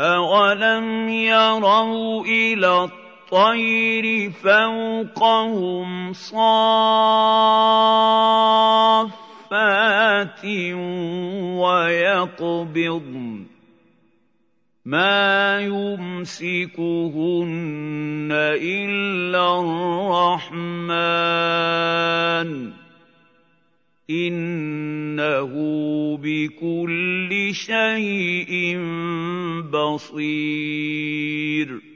أَوَلَمْ يَرَوْا إِلَى الطَّيْرِ فَوْقَهُمْ صَافَّاتٍ وَيَقْبِضْنَ مَا يُمْسِكُهُنَّ إِلَّا الرَّحْمَنُ ۚ إِنَّهُ بِكُلِّ شَيْءٍ بَصِيرٌ